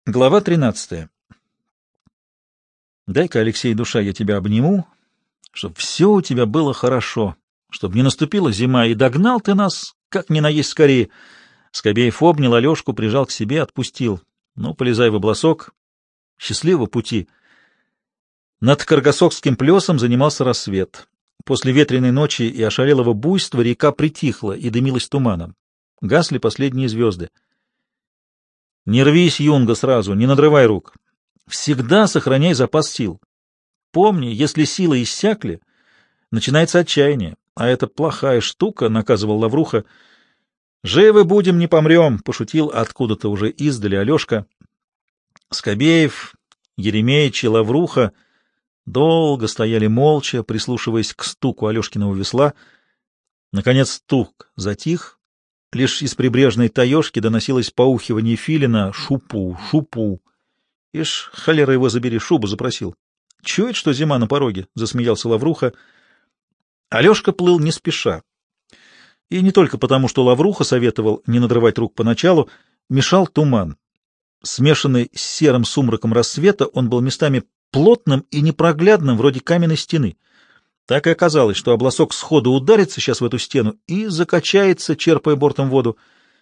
Глава 13. Дай-ка, Алексей, душа, я тебя обниму, чтоб все у тебя было хорошо, чтоб не наступила зима, и догнал ты нас, как ни наесть скорее. Скобеев обнял Алешку, прижал к себе, отпустил. Ну, полезай в обласок. Счастливого пути. Над Каргасокским плесом занимался рассвет. После ветреной ночи и ошалелого буйства река притихла и дымилась туманом. Гасли последние звезды. Не рвись, юнга, сразу, не надрывай рук. Всегда сохраняй запас сил. Помни, если силы иссякли, начинается отчаяние, а это плохая штука, — наказывал Лавруха. Живы будем, не помрем, — пошутил откуда-то уже издали Алешка. Скобеев, Еремеич и Лавруха долго стояли молча, прислушиваясь к стуку Алешкиного весла. Наконец стук затих. Лишь из прибрежной таежки доносилось поухивание филина: «Шупу, шупу». Ишь, холера его забери, шубу запросил. «Чует, что зима на пороге?» — засмеялся Лавруха. Алешка плыл не спеша. И не только потому, что Лавруха советовал не надрывать рук поначалу, мешал туман. Смешанный с серым сумраком рассвета, он был местами плотным и непроглядным, вроде каменной стены. Так и оказалось, что обласок сходу ударится сейчас в эту стену и закачается, черпая бортом воду.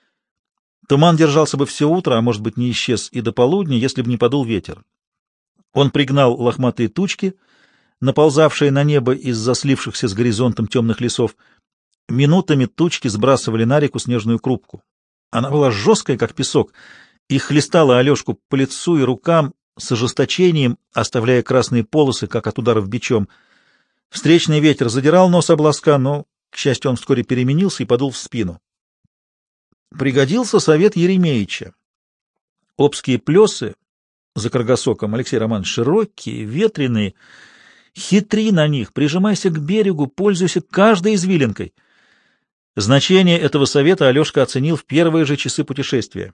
Туман держался бы все утро, а может быть не исчез и до полудня, если бы не подул ветер. Он пригнал лохматые тучки, наползавшие на небо из-за слившихся с горизонтом темных лесов. Минутами тучки сбрасывали на реку снежную крупку. Она была жесткая, как песок, и хлестала Алешку по лицу и рукам с ожесточением, оставляя красные полосы, как от ударов бичом. Встречный ветер задирал нос облака, но, к счастью, он вскоре переменился и подул в спину. Пригодился совет Еремеича. Обские плесы за Каргасоком, Алексей Романович, широкие, ветреные. Хитри на них, прижимайся к берегу, пользуйся каждой извилинкой. Значение этого совета Алешка оценил в первые же часы путешествия.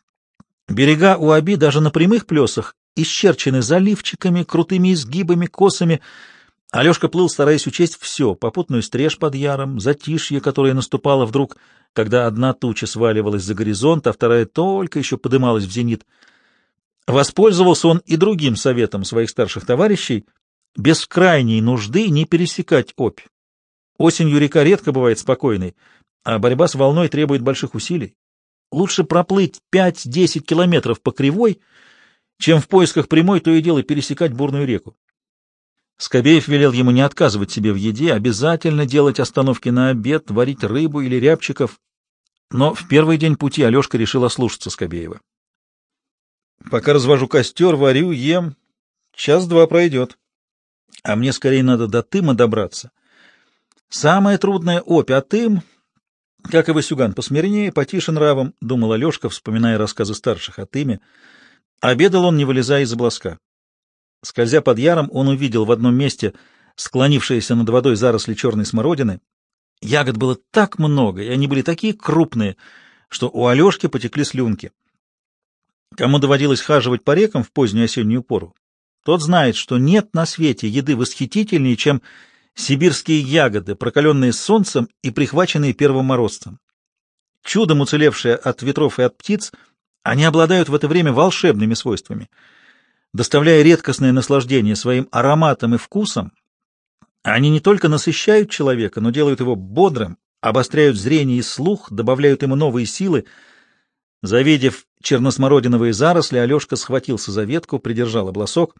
Берега у Оби даже на прямых плесах исчерчены заливчиками, крутыми изгибами, косами. Алешка плыл, стараясь учесть все: попутную стрежь под яром, затишье, которое наступало вдруг, когда одна туча сваливалась за горизонт, а вторая только еще подымалась в зенит. Воспользовался он и другим советом своих старших товарищей: без крайней нужды не пересекать Обь. Осенью река редко бывает спокойной, а борьба с волной требует больших усилий. Лучше проплыть 5-10 километров по кривой, чем в поисках прямой то и дело пересекать бурную реку. Скобеев велел ему не отказывать себе в еде, обязательно делать остановки на обед, варить рыбу или рябчиков. Но в первый день пути Алешка решил ослушаться Скобеева. «Пока развожу костер, варю, ем, час-два пройдет. А мне скорее надо до Тыма добраться. Самое трудное — Обь, а Тым, как и Васюган, посмирнее, потише нравом», — думал Алешка, вспоминая рассказы старших о Тыме. Обедал он, не вылезая из обласка. Скользя под яром, он увидел в одном месте склонившиеся над водой заросли черной смородины. Ягод было так много, и они были такие крупные, что у Алешки потекли слюнки. Кому доводилось хаживать по рекам в позднюю осеннюю пору, тот знает, что нет на свете еды восхитительнее, чем сибирские ягоды, прокаленные солнцем и прихваченные первым морозцем. Чудом уцелевшие от ветров и от птиц, они обладают в это время волшебными свойствами. Доставляя редкостное наслаждение своим ароматом и вкусом, они не только насыщают человека, но делают его бодрым, обостряют зрение и слух, добавляют ему новые силы. Завидев черносмородиновые заросли, Алешка схватился за ветку, придержал обласок.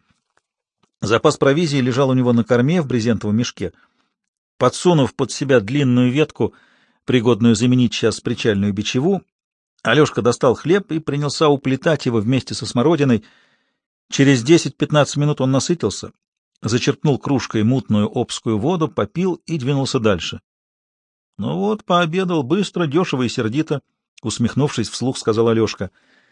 Запас провизии лежал у него на корме в брезентовом мешке. Подсунув под себя длинную ветку, пригодную заменить сейчас причальную бичеву, Алешка достал хлеб и принялся уплетать его вместе со смородиной. Через 10-15 минут он насытился, зачерпнул кружкой мутную обскую воду, попил и двинулся дальше. — Ну вот, пообедал быстро, дешево и сердито, — усмехнувшись вслух, сказал Алешка.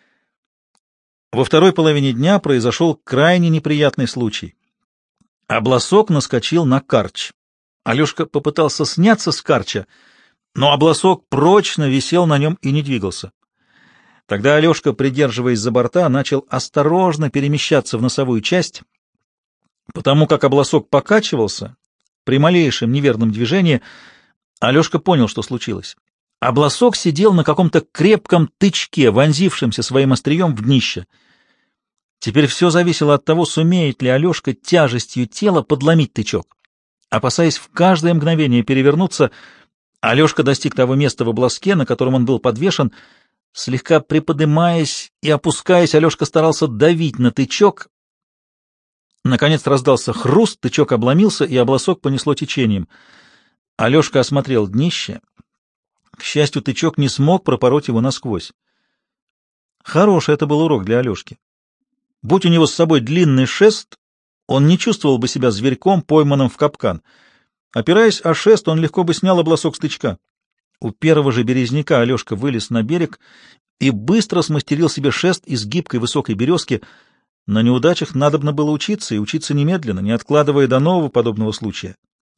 Во второй половине дня произошел крайне неприятный случай. Обласок наскочил на карч. Алешка попытался сняться с карча, но обласок прочно висел на нем и не двигался. Тогда Алешка, придерживаясь за борта, начал осторожно перемещаться в носовую часть. Потому как обласок покачивался, при малейшем неверном движении Алешка понял, что случилось. Обласок сидел на каком-то крепком тычке, вонзившемся своим острием в днище. Теперь все зависело от того, сумеет ли Алешка тяжестью тела подломить тычок. Опасаясь в каждое мгновение перевернуться, Алешка достиг того места в обласке, на котором он был подвешен. Слегка приподымаясь и опускаясь, Алешка старался давить на тычок. Наконец раздался хруст, тычок обломился, и обласок понесло течением. Алешка осмотрел днище. К счастью, тычок не смог пропороть его насквозь. Хороший это был урок для Алешки. Будь у него с собой длинный шест, он не чувствовал бы себя зверьком, пойманным в капкан. Опираясь о шест, он легко бы снял обласок с тычка. У первого же березняка Алешка вылез на берег и быстро смастерил себе шест из гибкой высокой березки. На неудачах надобно было учиться, и учиться немедленно, не откладывая до нового подобного случая.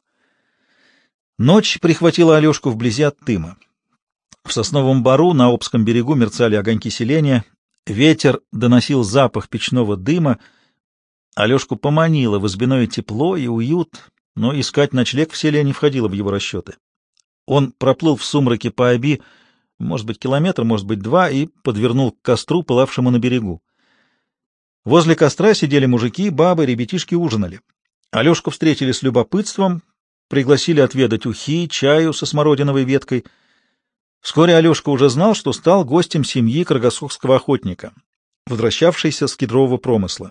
Ночь прихватила Алешку вблизи от Тыма. В сосновом бору на Обском берегу мерцали огоньки селения, ветер доносил запах печного дыма. Алешку поманило в избиное тепло и уют, но искать ночлег в селе не входило в его расчеты. Он проплыл в сумраке по Оби, может быть, километр, может быть, 2, и подвернул к костру, пылавшему на берегу. Возле костра сидели мужики, бабы, ребятишки ужинали. Алешку встретили с любопытством, пригласили отведать ухи, чаю со смородиновой веткой. Вскоре Алешка уже знал, что стал гостем семьи крагосокского охотника, возвращавшейся с кедрового промысла.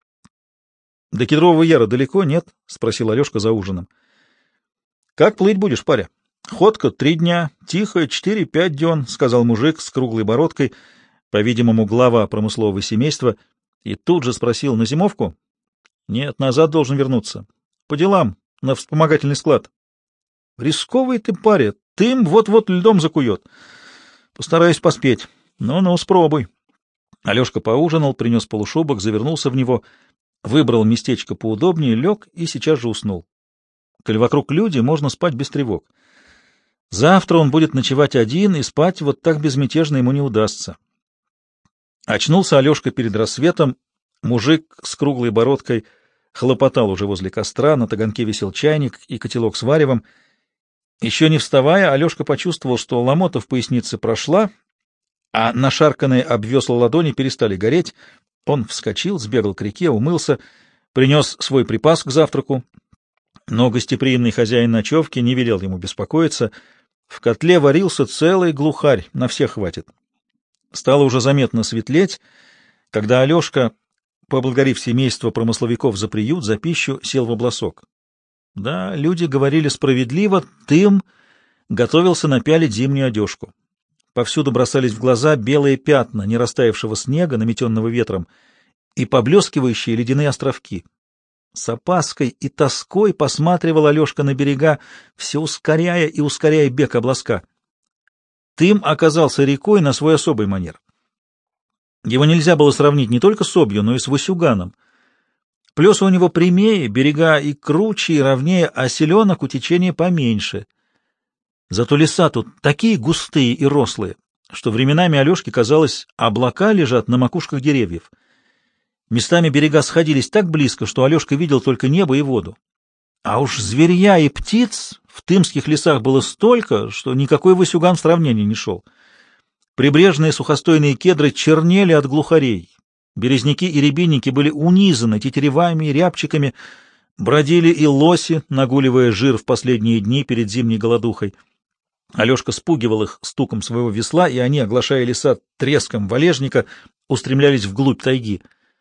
— До Кедрового Яра далеко, нет? — спросил Алешка за ужином. — Как плыть будешь, паря? — Ходка 3 дня, тихо 4-5 дён, — сказал мужик с круглой бородкой, по-видимому, глава промыслового семейства, и тут же спросил: — На зимовку? — Нет, назад должен вернуться. — По делам, на вспомогательный склад. — Рисковый ты, паря, Тым вот-вот льдом закует. — Постараюсь поспеть. Ну-ну, спробуй. Алешка поужинал, принес полушубок, завернулся в него, выбрал местечко поудобнее, лег и сейчас же уснул. Коль вокруг люди, можно спать без тревог. Завтра он будет ночевать один, и спать вот так безмятежно ему не удастся. Очнулся Алешка перед рассветом. Мужик с круглой бородкой хлопотал уже возле костра, на таганке висел чайник и котелок с варевом. Еще не вставая, Алешка почувствовал, что ломота в пояснице прошла, а нашарканные об весла ладони перестали гореть. Он вскочил, сбегал к реке, умылся, принес свой припас к завтраку, но гостеприимный хозяин ночевки не велел ему беспокоиться. В котле варился целый глухарь, на всех хватит. Стало уже заметно светлеть, когда Алешка, поблагодарив семейство промысловиков за приют, за пищу, сел в обласок. Да, люди говорили справедливо, Тым готовился напялить зимнюю одежку. Повсюду бросались в глаза белые пятна не растаявшего снега, наметенного ветром, и поблескивающие ледяные островки. С опаской и тоской посматривал Алешка на берега, все ускоряя и ускоряя бег обласка. Тым оказался рекой на свой особый манер. Его нельзя было сравнить не только с Обью, но и с Васюганом. Плесы у него прямее, берега и круче, и ровнее, а селенок у течения поменьше. Зато леса тут такие густые и рослые, что временами Алешке казалось, облака лежат на макушках деревьев. Местами берега сходились так близко, что Алешка видел только небо и воду. А уж зверья и птиц в тымских лесах было столько, что никакой Васюган в сравнении не шел. Прибрежные сухостойные кедры чернели от глухарей. Березняки и рябинники были унизаны тетеревами и рябчиками, бродили и лоси, нагуливая жир в последние дни перед зимней голодухой. Алешка спугивал их стуком своего весла, и они, оглашая леса треском валежника, устремлялись вглубь тайги.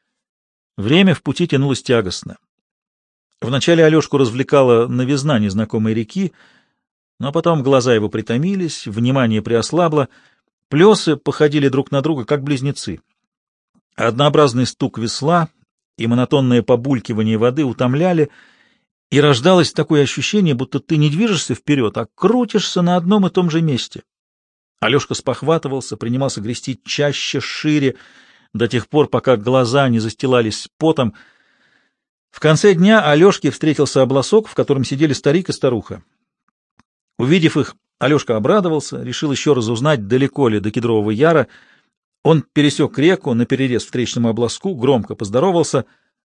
Время в пути тянулось тягостно. Вначале Алешку развлекала новизна незнакомой реки, но потом глаза его притомились, внимание приослабло, плесы походили друг на друга, как близнецы. Однообразный стук весла и монотонное побулькивание воды утомляли, и рождалось такое ощущение, будто ты не движешься вперед, а крутишься на одном и том же месте. Алешка спохватывался, принимался грести чаще, шире, до тех пор, пока глаза не застилались потом. В конце дня Алешке встретился обласок, в котором сидели старик и старуха. Увидев их, Алешка обрадовался, решил еще раз узнать, далеко ли до Кедрового Яра. Он пересек реку наперерез встречному обласку, громко поздоровался,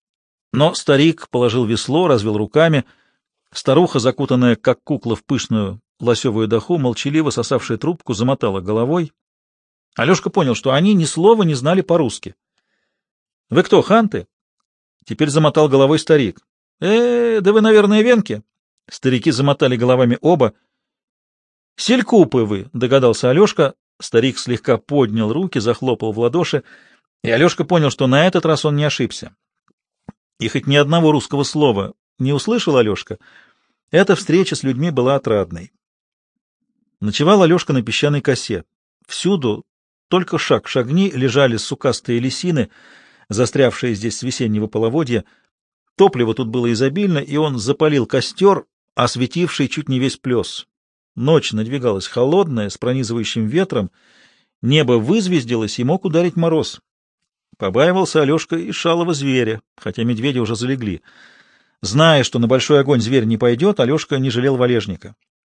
но старик положил весло, развел руками. Старуха, закутанная, как кукла, в пышную лосевую даху, молчаливо сосавшая трубку, замотала головой. Алешка понял, что они ни слова не знали по-русски. Вы кто, ханты? Теперь замотал головой старик. Да вы, наверное, венки? Старики замотали головами оба. Селькупы вы, догадался Алешка. Старик слегка поднял руки, захлопал в ладоши, и Алешка понял, что на этот раз он не ошибся. И хоть ни одного русского слова не услышал Алешка, эта встреча с людьми была отрадной. Ночевал Алешка на песчаной косе. Всюду, только шаг шагни, лежали сукастые лисины, застрявшие здесь с весеннего половодья. Топлива тут было изобильно, и он запалил костер, осветивший чуть не весь плес. Ночь надвигалась холодная, с пронизывающим ветром, небо вызвездилось, и мог ударить мороз. Побаивался Алешка и шалого зверя, хотя медведи уже залегли. Зная, что на большой огонь зверь не пойдет, Алешка не жалел валежника.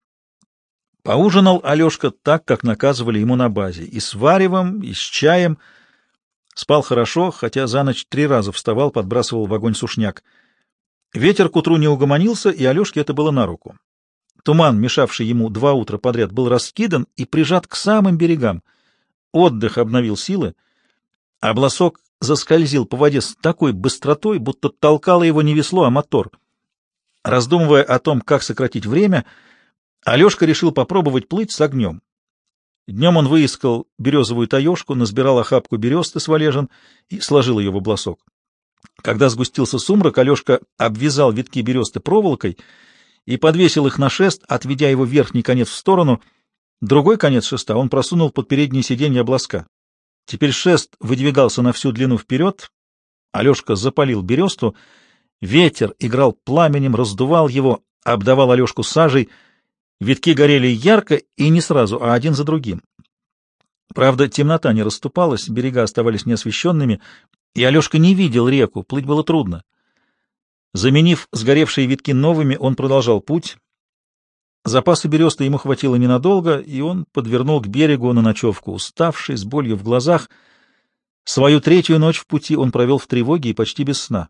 Поужинал Алешка так, как наказывали ему на базе, и с варевом, и с чаем. Спал хорошо, хотя за ночь 3 раза вставал, подбрасывал в огонь сушняк. Ветер к утру не угомонился, и Алешке это было на руку. Туман, мешавший ему 2 утра подряд, был раскидан и прижат к самым берегам. Отдых обновил силы, а бросок заскользил по воде с такой быстротой, будто толкало его не весло, а мотор. Раздумывая о том, как сократить время, Алешка решил попробовать плыть с огнем. Днем он выискал березовую таежку, насбирал охапку бересты с валежин и сложил ее в обласок. Когда сгустился сумрак, Алешка обвязал витки бересты проволокой и подвесил их на шест, отведя его верхний конец в сторону. Другой конец шеста он просунул под переднее сиденье обласка. Теперь шест выдвигался на всю длину вперед. Алешка запалил бересту. Ветер играл пламенем, раздувал его, обдавал Алешку сажей. Витки горели ярко и не сразу, а один за другим. Правда, темнота не расступалась, берега оставались неосвещенными, и Алешка не видел реку, плыть было трудно. Заменив сгоревшие витки новыми, он продолжал путь. Запаса бересты ему хватило ненадолго, и он подвернул к берегу на ночевку, уставший, с болью в глазах. Свою 3-ю ночь в пути он провел в тревоге и почти без сна.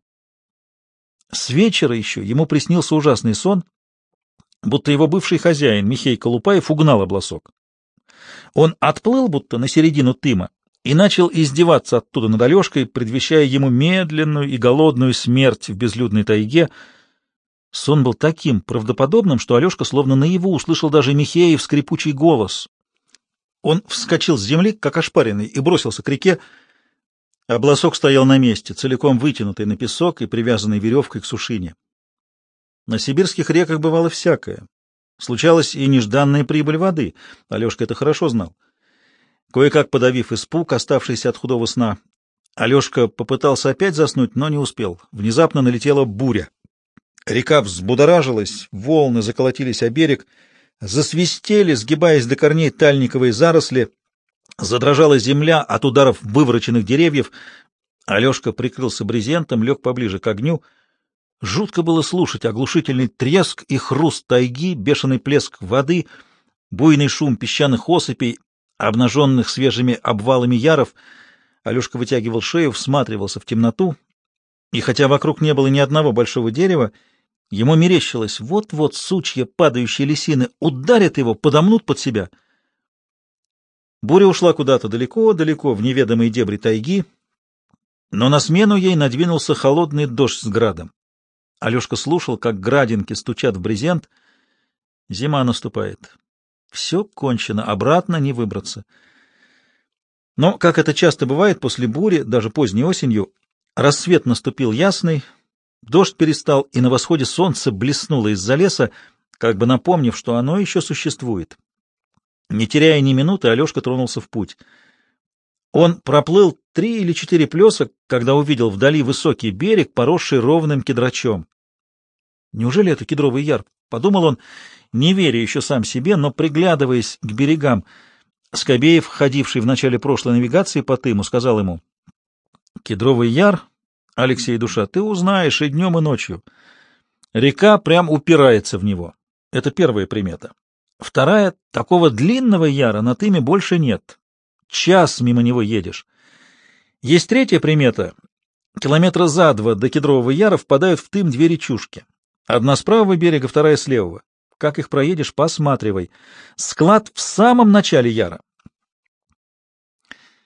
С вечера еще ему приснился ужасный сон, будто его бывший хозяин Михей Колупаев угнал обласок. Он отплыл будто на середину Тыма и начал издеваться оттуда над Алешкой, предвещая ему медленную и голодную смерть в безлюдной тайге. Сон был таким правдоподобным, что Алешка словно наяву услышал даже Михеев скрипучий голос. Он вскочил с земли, как ошпаренный, и бросился к реке. Обласок стоял на месте, целиком вытянутый на песок и привязанный веревкой к сушине. На сибирских реках бывало всякое. Случалась и нежданная прибыль воды. Алешка это хорошо знал. Кое-как подавив испуг, оставшийся от худого сна, Алешка попытался опять заснуть, но не успел. Внезапно налетела буря. Река взбудоражилась, волны заколотились о берег, засвистели, сгибаясь до корней тальниковые заросли, задрожала земля от ударов вывороченных деревьев. Алешка прикрылся брезентом, лег поближе к огню. Жутко было слушать оглушительный треск и хруст тайги, бешеный плеск воды, буйный шум песчаных осыпей, обнаженных свежими обвалами яров. Алешка вытягивал шею, всматривался в темноту, и хотя вокруг не было ни одного большого дерева, ему мерещилось, вот-вот сучья падающие лисины ударят его, подомнут под себя. Буря ушла куда-то далеко-далеко в неведомые дебри тайги, но на смену ей надвинулся холодный дождь с градом. Алешка слушал, как градинки стучат в брезент. Зима наступает. Все кончено, обратно не выбраться. Но, как это часто бывает после бури, даже поздней осенью, рассвет наступил ясный, дождь перестал, и на восходе солнце блеснуло из-за леса, как бы напомнив, что оно еще существует. Не теряя ни минуты, Алешка тронулся в путь. Он проплыл 3 или 4 плеса, когда увидел вдали высокий берег, поросший ровным кедрачом. Неужели это кедровый яр? Подумал он, не веря еще сам себе, но приглядываясь к берегам. Скобеев, ходивший в начале прошлой навигации по Тыму, сказал ему: «Кедровый яр, Алексей душа, ты узнаешь и днем, и ночью. Река прям упирается в него. Это первая примета. Вторая — такого длинного яра на Тыме больше нет. Час мимо него едешь. Есть третья примета. Километра за 2 до Кедрового яра впадают в Тым 2 речушки. Одна с правого берега, вторая с левого. Как их проедешь, посматривай. Склад в самом начале яра».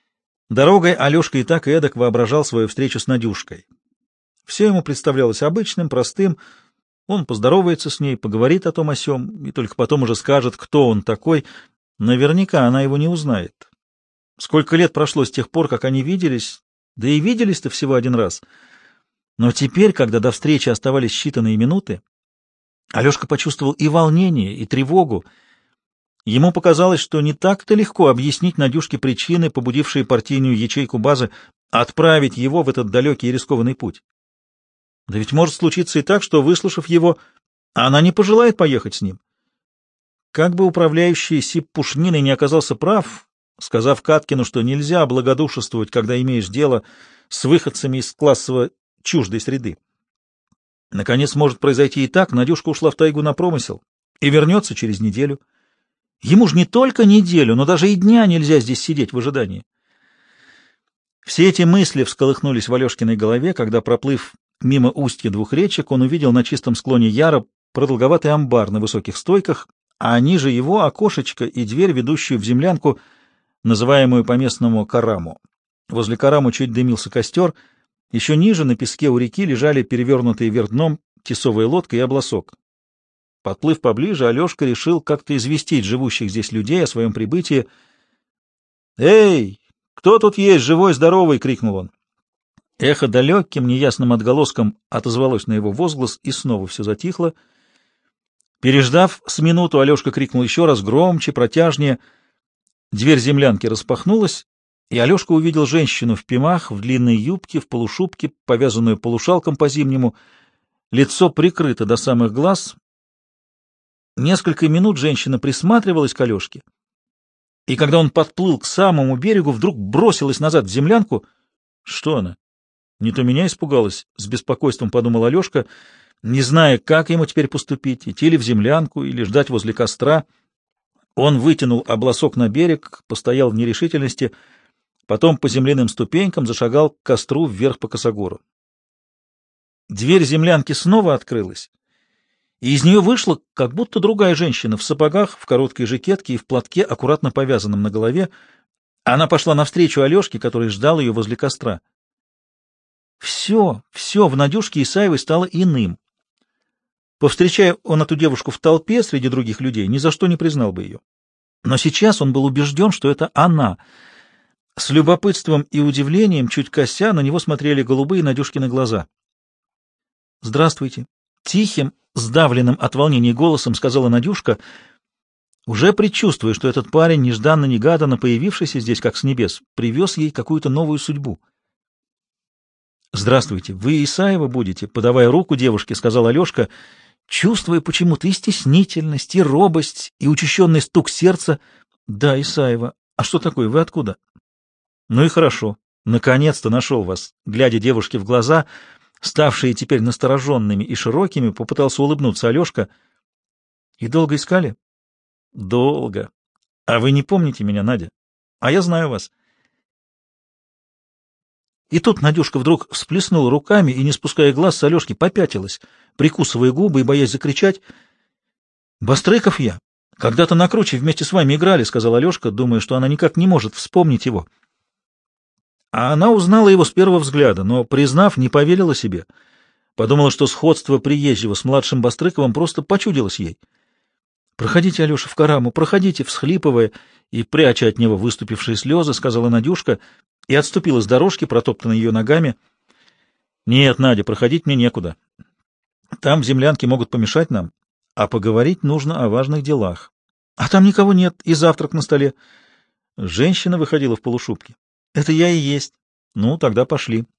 Дорогой Алешка и так и эдак воображал свою встречу с Надюшкой. Все ему представлялось обычным, простым. Он поздоровается с ней, поговорит о том о сём, и только потом уже скажет, кто он такой. Наверняка она его не узнает. Сколько лет прошло с тех пор, как они виделись, да и виделись-то всего один раз. Но теперь, когда до встречи оставались считанные минуты, Алешка почувствовал и волнение, и тревогу. Ему показалось, что не так-то легко объяснить Надюшке причины, побудившие партийную ячейку базы отправить его в этот далекий и рискованный путь. Да ведь может случиться и так, что, выслушав его, она не пожелает поехать с ним. Как бы управляющий Сип-Пушниной не оказался прав, сказав Каткину, что нельзя благодушествовать, когда имеешь дело с выходцами из классово чуждой среды. Наконец, может произойти и так, Надюшка ушла в тайгу на промысел и вернется через неделю. Ему ж не только неделю, но даже и дня нельзя здесь сидеть в ожидании. Все эти мысли всколыхнулись в Алешкиной голове, когда, проплыв мимо устья двух речек, он увидел на чистом склоне Яра продолговатый амбар на высоких стойках, а ниже его окошечко и дверь, ведущую в землянку, называемую по-местному Караму. Возле Караму чуть дымился костер, еще ниже на песке у реки лежали перевернутые вверх дном тесовая лодка и обласок. Подплыв поближе, Алешка решил как-то известить живущих здесь людей о своем прибытии. «Эй, кто тут есть, живой, здоровый?» — крикнул он. Эхо далеким, неясным отголоском отозвалось на его возглас, и снова все затихло. Переждав с минуту, Алешка крикнул еще раз, громче, протяжнее. Дверь землянки распахнулась, и Алешка увидел женщину в пимах, в длинной юбке, в полушубке, повязанную полушалком по-зимнему, лицо прикрыто до самых глаз. Несколько минут женщина присматривалась к Алешке, и когда он подплыл к самому берегу, вдруг бросилась назад в землянку. Что она? Не то меня испугалась, с беспокойством подумал Алешка, не зная, как ему теперь поступить, идти ли в землянку или ждать возле костра. Он вытянул обласок на берег, постоял в нерешительности, потом по земляным ступенькам зашагал к костру вверх по косогору. Дверь землянки снова открылась, и из нее вышла как будто другая женщина в сапогах, в короткой жакетке и в платке, аккуратно повязанном на голове. Она пошла навстречу Алешке, который ждал ее возле костра. Все в Надюшке Исаевой стало иным. Повстречая он эту девушку в толпе среди других людей, ни за что не признал бы ее. Но сейчас он был убежден, что это она. С любопытством и удивлением, чуть кося, на него смотрели голубые Надюшкины глаза. «Здравствуйте!» — тихим, сдавленным от волнения голосом сказала Надюшка, уже предчувствуя, что этот парень, нежданно-негаданно появившийся здесь, как с небес, привез ей какую-то новую судьбу. «Здравствуйте, вы Исаева будете?» — подавая руку девушке, сказал Алешка, чувствуя почему-то и стеснительность, и робость, и учащенный стук сердца. «Да, Исаева. А что такое? Вы откуда?» «Ну и хорошо. Наконец-то нашел вас». Глядя девушке в глаза, ставшие теперь настороженными и широкими, попытался улыбнуться Алешка. «И долго искали?» «Долго. А вы не помните меня, Надя? А я знаю вас». И тут Надюшка вдруг всплеснула руками и, не спуская глаз с Алешки, попятилась, прикусывая губы и боясь закричать. «Бастрыков я. Когда-то на круче вместе с вами играли», — сказал Алешка, думая, что она никак не может вспомнить его. А она узнала его с первого взгляда, но, признав, не поверила себе. Подумала, что сходство приезжего с младшим Бастрыковым просто почудилось ей. «Проходите, Алеша, в Караму, проходите», — всхлипывая и пряча от него выступившие слезы, сказала Надюшка и отступила с дорожки, протоптанной ее ногами. «Нет, Надя, проходить мне некуда. Там в землянке могут помешать нам, а поговорить нужно о важных делах. А там никого нет, и завтрак на столе». Женщина выходила в полушубке. «Это я и есть. Ну, тогда пошли».